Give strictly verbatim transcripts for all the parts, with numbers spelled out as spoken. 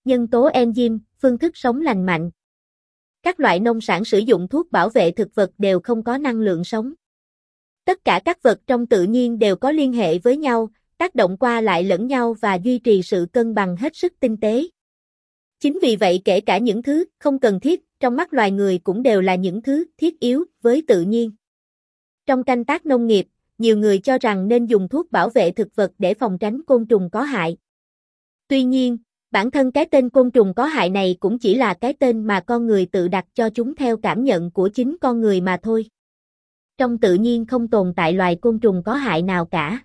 Nhân tố enzyme, phương thức sống lành mạnh. Các loại nông sản sử dụng thuốc bảo vệ thực vật đều không có năng lượng sống. Tất cả các vật trong tự nhiên đều có liên hệ với nhau, tác động qua lại lẫn nhau và duy trì sự cân bằng hết sức tinh tế. Chính vì vậy kể cả những thứ không cần thiết trong mắt loài người cũng đều là những thứ thiết yếu với tự nhiên. Trong canh tác nông nghiệp, nhiều người cho rằng nên dùng thuốc bảo vệ thực vật để phòng tránh côn trùng có hại. Tuy nhiên, bản thân cái tên côn trùng có hại này cũng chỉ là cái tên mà con người tự đặt cho chúng theo cảm nhận của chính con người mà thôi. Trong tự nhiên không tồn tại loài côn trùng có hại nào cả.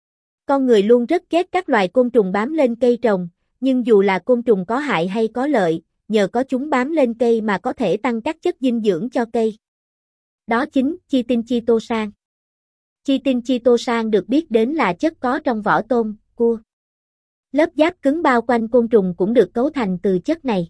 Con người luôn rất ghét các loài côn trùng bám lên cây trồng, nhưng dù là côn trùng có hại hay có lợi, nhờ có chúng bám lên cây mà có thể tăng các chất dinh dưỡng cho cây. Đó chính chitin chitosan. Chitin chitosan được biết đến là chất có trong vỏ tôm, cua. Lớp giáp cứng bao quanh côn trùng cũng được cấu thành từ chất này.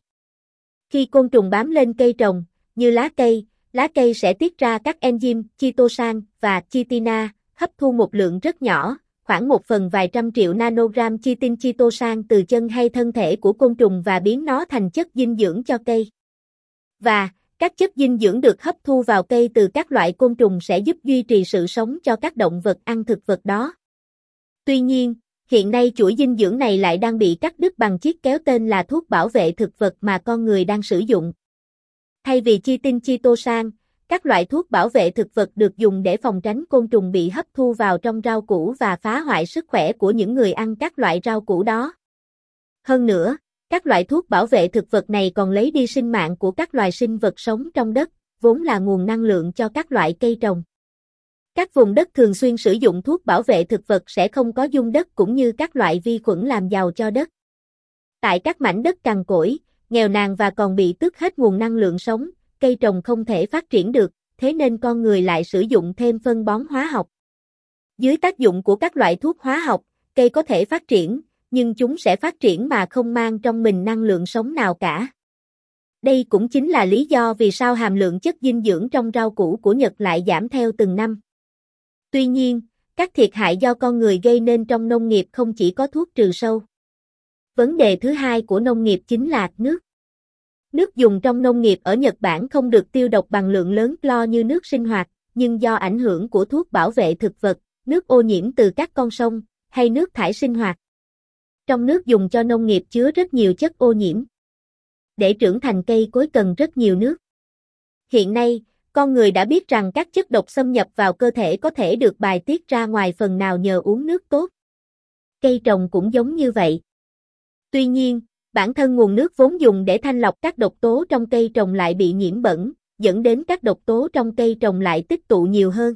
Khi côn trùng bám lên cây trồng, như lá cây, lá cây sẽ tiết ra các enzyme chitosan và chitina, hấp thu một lượng rất nhỏ, khoảng một phần vài trăm triệu nanogram chitin chitosan từ chân hay thân thể của côn trùng và biến nó thành chất dinh dưỡng cho cây. Và, các chất dinh dưỡng được hấp thu vào cây từ các loại côn trùng sẽ giúp duy trì sự sống cho các động vật ăn thực vật đó. Tuy nhiên, hiện nay chuỗi dinh dưỡng này lại đang bị cắt đứt bằng chiếc kéo tên là thuốc bảo vệ thực vật mà con người đang sử dụng. Thay vì chitin chitosan, các loại thuốc bảo vệ thực vật được dùng để phòng tránh côn trùng bị hấp thu vào trong rau củ và phá hoại sức khỏe của những người ăn các loại rau củ đó. Hơn nữa, các loại thuốc bảo vệ thực vật này còn lấy đi sinh mạng của các loài sinh vật sống trong đất, vốn là nguồn năng lượng cho các loại cây trồng. Các vùng đất thường xuyên sử dụng thuốc bảo vệ thực vật sẽ không có dung đất cũng như các loại vi khuẩn làm giàu cho đất. Tại các mảnh đất cằn cỗi, nghèo nàn và còn bị tước hết nguồn năng lượng sống, cây trồng không thể phát triển được, thế nên con người lại sử dụng thêm phân bón hóa học. Dưới tác dụng của các loại thuốc hóa học, cây có thể phát triển, nhưng chúng sẽ phát triển mà không mang trong mình năng lượng sống nào cả. Đây cũng chính là lý do vì sao hàm lượng chất dinh dưỡng trong rau củ của Nhật lại giảm theo từng năm. Tuy nhiên, các thiệt hại do con người gây nên trong nông nghiệp không chỉ có thuốc trừ sâu. Vấn đề thứ hai của nông nghiệp chính là nước. Nước dùng trong nông nghiệp ở Nhật Bản không được tiêu độc bằng lượng lớn clo như nước sinh hoạt, nhưng do ảnh hưởng của thuốc bảo vệ thực vật, nước ô nhiễm từ các con sông, hay nước thải sinh hoạt. Trong nước dùng cho nông nghiệp chứa rất nhiều chất ô nhiễm. Để trưởng thành cây cối cần rất nhiều nước. Hiện nay, con người đã biết rằng các chất độc xâm nhập vào cơ thể có thể được bài tiết ra ngoài phần nào nhờ uống nước tốt. Cây trồng cũng giống như vậy. Tuy nhiên, bản thân nguồn nước vốn dùng để thanh lọc các độc tố trong cây trồng lại bị nhiễm bẩn, dẫn đến các độc tố trong cây trồng lại tích tụ nhiều hơn.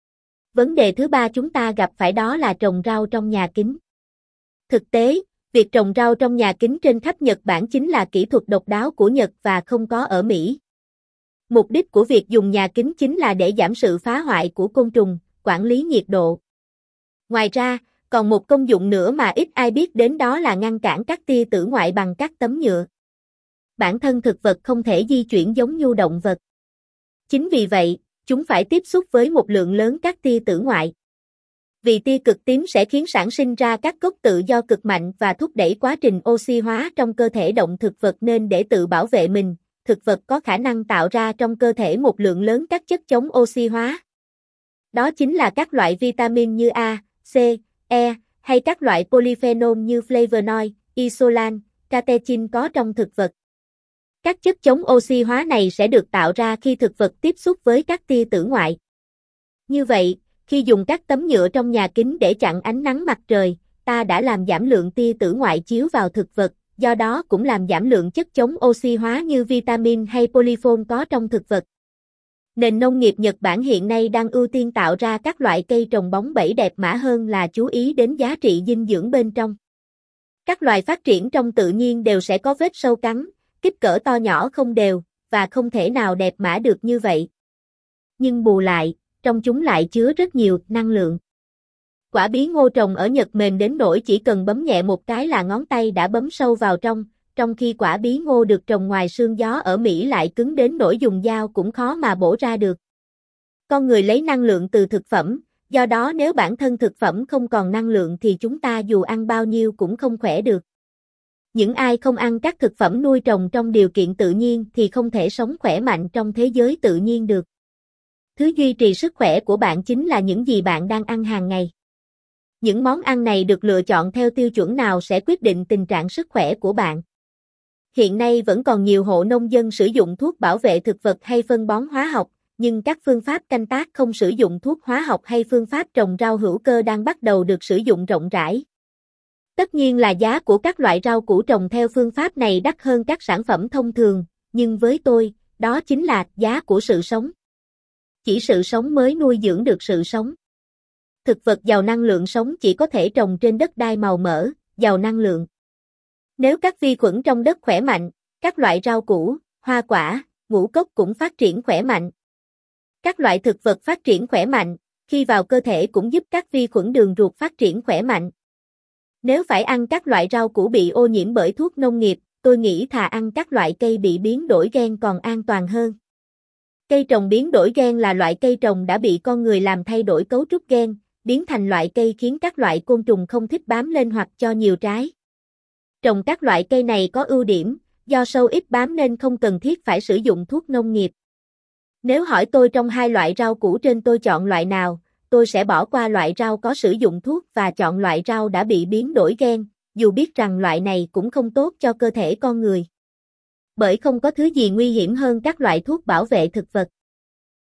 Vấn đề thứ ba chúng ta gặp phải đó là trồng rau trong nhà kính. Thực tế, việc trồng rau trong nhà kính trên khắp Nhật Bản chính là kỹ thuật độc đáo của Nhật và không có ở Mỹ. Mục đích của việc dùng nhà kính chính là để giảm sự phá hoại của côn trùng, quản lý nhiệt độ. Ngoài ra, còn một công dụng nữa mà ít ai biết đến đó là ngăn cản các tia tử ngoại bằng các tấm nhựa. Bản thân thực vật không thể di chuyển giống như động vật. Chính vì vậy, chúng phải tiếp xúc với một lượng lớn các tia tử ngoại. Vì tia cực tím sẽ khiến sản sinh ra các gốc tự do cực mạnh và thúc đẩy quá trình oxy hóa trong cơ thể động thực vật nên để tự bảo vệ mình, thực vật có khả năng tạo ra trong cơ thể một lượng lớn các chất chống oxy hóa. Đó chính là các loại vitamin như A, C, E, hay các loại polyphenol như flavonoid, isolan, catechin có trong thực vật. Các chất chống oxy hóa này sẽ được tạo ra khi thực vật tiếp xúc với các tia tử ngoại. Như vậy, khi dùng các tấm nhựa trong nhà kính để chặn ánh nắng mặt trời, ta đã làm giảm lượng tia tử ngoại chiếu vào thực vật, do đó cũng làm giảm lượng chất chống oxy hóa như vitamin hay polyphol có trong thực vật. Nền nông nghiệp Nhật Bản hiện nay đang ưu tiên tạo ra các loại cây trồng bóng bẩy đẹp mã hơn là chú ý đến giá trị dinh dưỡng bên trong. Các loài phát triển trong tự nhiên đều sẽ có vết sâu cắn, kích cỡ to nhỏ không đều, và không thể nào đẹp mã được như vậy. Nhưng bù lại, trong chúng lại chứa rất nhiều năng lượng. Quả bí ngô trồng ở Nhật mềm đến nỗi chỉ cần bấm nhẹ một cái là ngón tay đã bấm sâu vào trong, trong khi quả bí ngô được trồng ngoài sương gió ở Mỹ lại cứng đến nỗi dùng dao cũng khó mà bổ ra được. Con người lấy năng lượng từ thực phẩm, do đó nếu bản thân thực phẩm không còn năng lượng thì chúng ta dù ăn bao nhiêu cũng không khỏe được. Những ai không ăn các thực phẩm nuôi trồng trong điều kiện tự nhiên thì không thể sống khỏe mạnh trong thế giới tự nhiên được. Thứ duy trì sức khỏe của bạn chính là những gì bạn đang ăn hàng ngày. Những món ăn này được lựa chọn theo tiêu chuẩn nào sẽ quyết định tình trạng sức khỏe của bạn. Hiện nay vẫn còn nhiều hộ nông dân sử dụng thuốc bảo vệ thực vật hay phân bón hóa học, nhưng các phương pháp canh tác không sử dụng thuốc hóa học hay phương pháp trồng rau hữu cơ đang bắt đầu được sử dụng rộng rãi. Tất nhiên là giá của các loại rau củ trồng theo phương pháp này đắt hơn các sản phẩm thông thường, nhưng với tôi, đó chính là giá của sự sống. Chỉ sự sống mới nuôi dưỡng được sự sống. Thực vật giàu năng lượng sống chỉ có thể trồng trên đất đai màu mỡ, giàu năng lượng. Nếu các vi khuẩn trong đất khỏe mạnh, các loại rau củ, hoa quả, ngũ cốc cũng phát triển khỏe mạnh. Các loại thực vật phát triển khỏe mạnh, khi vào cơ thể cũng giúp các vi khuẩn đường ruột phát triển khỏe mạnh. Nếu phải ăn các loại rau củ bị ô nhiễm bởi thuốc nông nghiệp, tôi nghĩ thà ăn các loại cây bị biến đổi gen còn an toàn hơn. Cây trồng biến đổi gen là loại cây trồng đã bị con người làm thay đổi cấu trúc gen, biến thành loại cây khiến các loại côn trùng không thích bám lên hoặc cho nhiều trái. Trồng các loại cây này có ưu điểm, do sâu ít bám nên không cần thiết phải sử dụng thuốc nông nghiệp. Nếu hỏi tôi trong hai loại rau củ trên tôi chọn loại nào, tôi sẽ bỏ qua loại rau có sử dụng thuốc và chọn loại rau đã bị biến đổi gen, dù biết rằng loại này cũng không tốt cho cơ thể con người. Bởi không có thứ gì nguy hiểm hơn các loại thuốc bảo vệ thực vật.